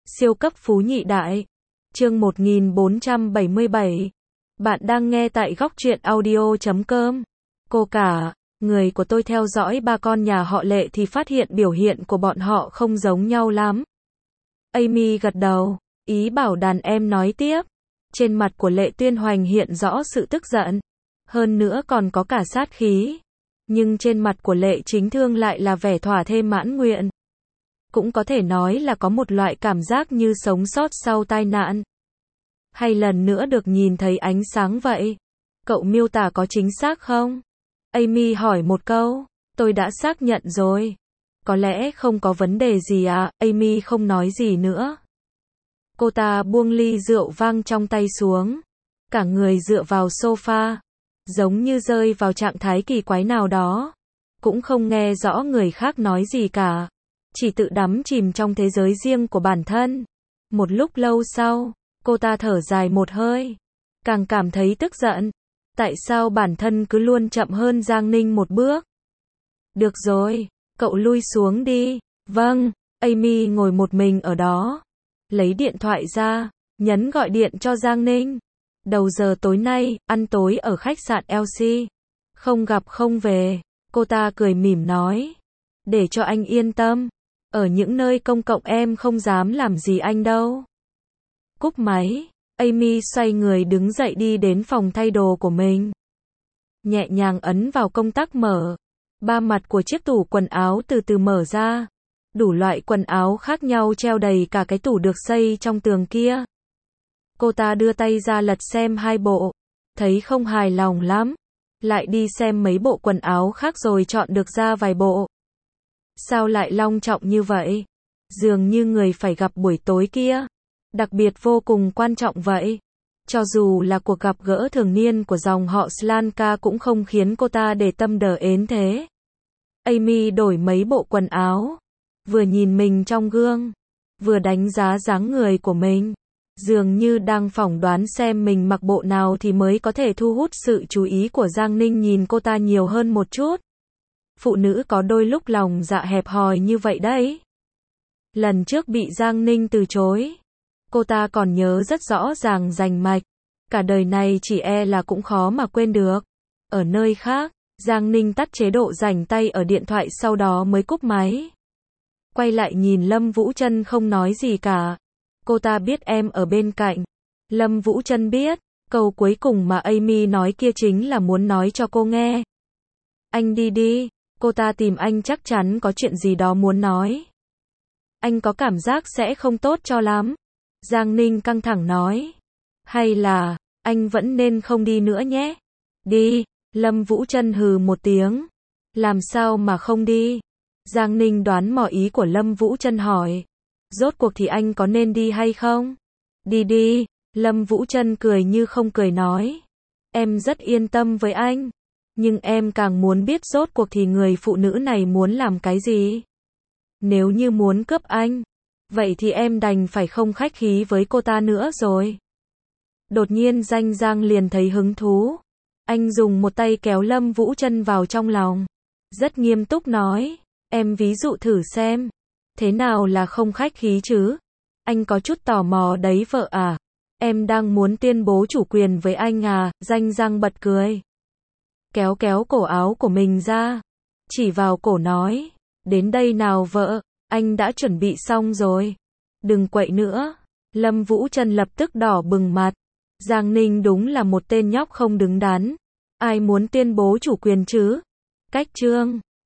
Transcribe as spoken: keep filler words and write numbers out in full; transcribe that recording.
Siêu cấp phú nhị đại. Chương một nghìn bốn trăm bảy mươi bảy. Bạn đang nghe tại góc truyện audio chấm com. Cô cả, người của tôi theo dõi ba con nhà họ Lệ thì phát hiện biểu hiện của bọn họ không giống nhau lắm. Amy gật đầu, ý bảo đàn em nói tiếp. Trên mặt của Lệ Tuyên Hoành hiện rõ sự tức giận. Hơn nữa còn có cả sát khí. Nhưng trên mặt của Lệ Chính Thương lại là vẻ thỏa thêm mãn nguyện. Cũng có thể nói là có một loại cảm giác như sống sót sau tai nạn. Hay lần nữa được nhìn thấy ánh sáng vậy. Cậu miêu tả có chính xác không? Amy hỏi một câu. Tôi đã xác nhận rồi. Có lẽ không có vấn đề gì à? Amy không nói gì nữa. Cô ta buông ly rượu vang trong tay xuống. Cả người dựa vào sofa. Giống như rơi vào trạng thái kỳ quái nào đó. Cũng không nghe rõ người khác nói gì cả. Chỉ tự đắm chìm trong thế giới riêng của bản thân. Một lúc lâu sau, cô ta thở dài một hơi. Càng cảm thấy tức giận. Tại sao bản thân cứ luôn chậm hơn Giang Ninh một bước? Được rồi, cậu lui xuống đi. Vâng, Amy ngồi một mình ở đó. Lấy điện thoại ra, nhấn gọi điện cho Giang Ninh. Đầu giờ tối nay, ăn tối ở khách sạn lờ xê. Không gặp không về. Cô ta cười mỉm nói. Để cho anh yên tâm. Ở những nơi công cộng em không dám làm gì anh đâu. Cúp máy, Amy xoay người đứng dậy đi đến phòng thay đồ của mình. Nhẹ nhàng ấn vào công tắc mở. Ba mặt của chiếc tủ quần áo từ từ mở ra. Đủ loại quần áo khác nhau treo đầy cả cái tủ được xây trong tường kia. Cô ta đưa tay ra lật xem hai bộ. Thấy không hài lòng lắm. Lại đi xem mấy bộ quần áo khác rồi chọn được ra vài bộ. Sao lại long trọng như vậy? Dường như người phải gặp buổi tối kia. Đặc biệt vô cùng quan trọng vậy. Cho dù là cuộc gặp gỡ thường niên của dòng họ Slanka cũng không khiến cô ta để tâm đờ ến thế. Amy đổi mấy bộ quần áo. Vừa nhìn mình trong gương. Vừa đánh giá dáng người của mình. Dường như đang phỏng đoán xem mình mặc bộ nào thì mới có thể thu hút sự chú ý của Giang Ninh nhìn cô ta nhiều hơn một chút. Phụ nữ có đôi lúc lòng dạ hẹp hòi như vậy đấy. Lần trước bị Giang Ninh từ chối. Cô ta còn nhớ rất rõ ràng rành mạch. Cả đời này chỉ e là cũng khó mà quên được. Ở nơi khác, Giang Ninh tắt chế độ rảnh tay ở điện thoại sau đó mới cúp máy. Quay lại nhìn Lâm Vũ Trân không nói gì cả. Cô ta biết em ở bên cạnh. Lâm Vũ Trân biết, câu cuối cùng mà Amy nói kia chính là muốn nói cho cô nghe. Anh đi đi. Cô ta tìm anh chắc chắn có chuyện gì đó muốn nói. Anh có cảm giác sẽ không tốt cho lắm. Giang Ninh căng thẳng nói. Hay là, anh vẫn nên không đi nữa nhé. Đi, Lâm Vũ Trân hừ một tiếng. Làm sao mà không đi? Giang Ninh đoán mò ý của Lâm Vũ Trân hỏi. Rốt cuộc thì anh có nên đi hay không? Đi đi, Lâm Vũ Trân cười như không cười nói. Em rất yên tâm với anh. Nhưng em càng muốn biết rốt cuộc thì người phụ nữ này muốn làm cái gì? Nếu như muốn cướp anh, vậy thì em đành phải không khách khí với cô ta nữa rồi. Đột nhiên Danh Giang liền thấy hứng thú. Anh dùng một tay kéo Lâm Vũ Trân vào trong lòng. Rất nghiêm túc nói. Em ví dụ thử xem. Thế nào là không khách khí chứ? Anh có chút tò mò đấy vợ à? Em đang muốn tuyên bố chủ quyền với anh à? Danh Giang bật cười. Kéo kéo cổ áo của mình ra. Chỉ vào cổ nói. Đến đây nào vợ, anh đã chuẩn bị xong rồi. Đừng quậy nữa. Lâm Vũ Trân lập tức đỏ bừng mặt. Giang Ninh đúng là một tên nhóc không đứng đắn. Ai muốn tuyên bố chủ quyền chứ? Cách chương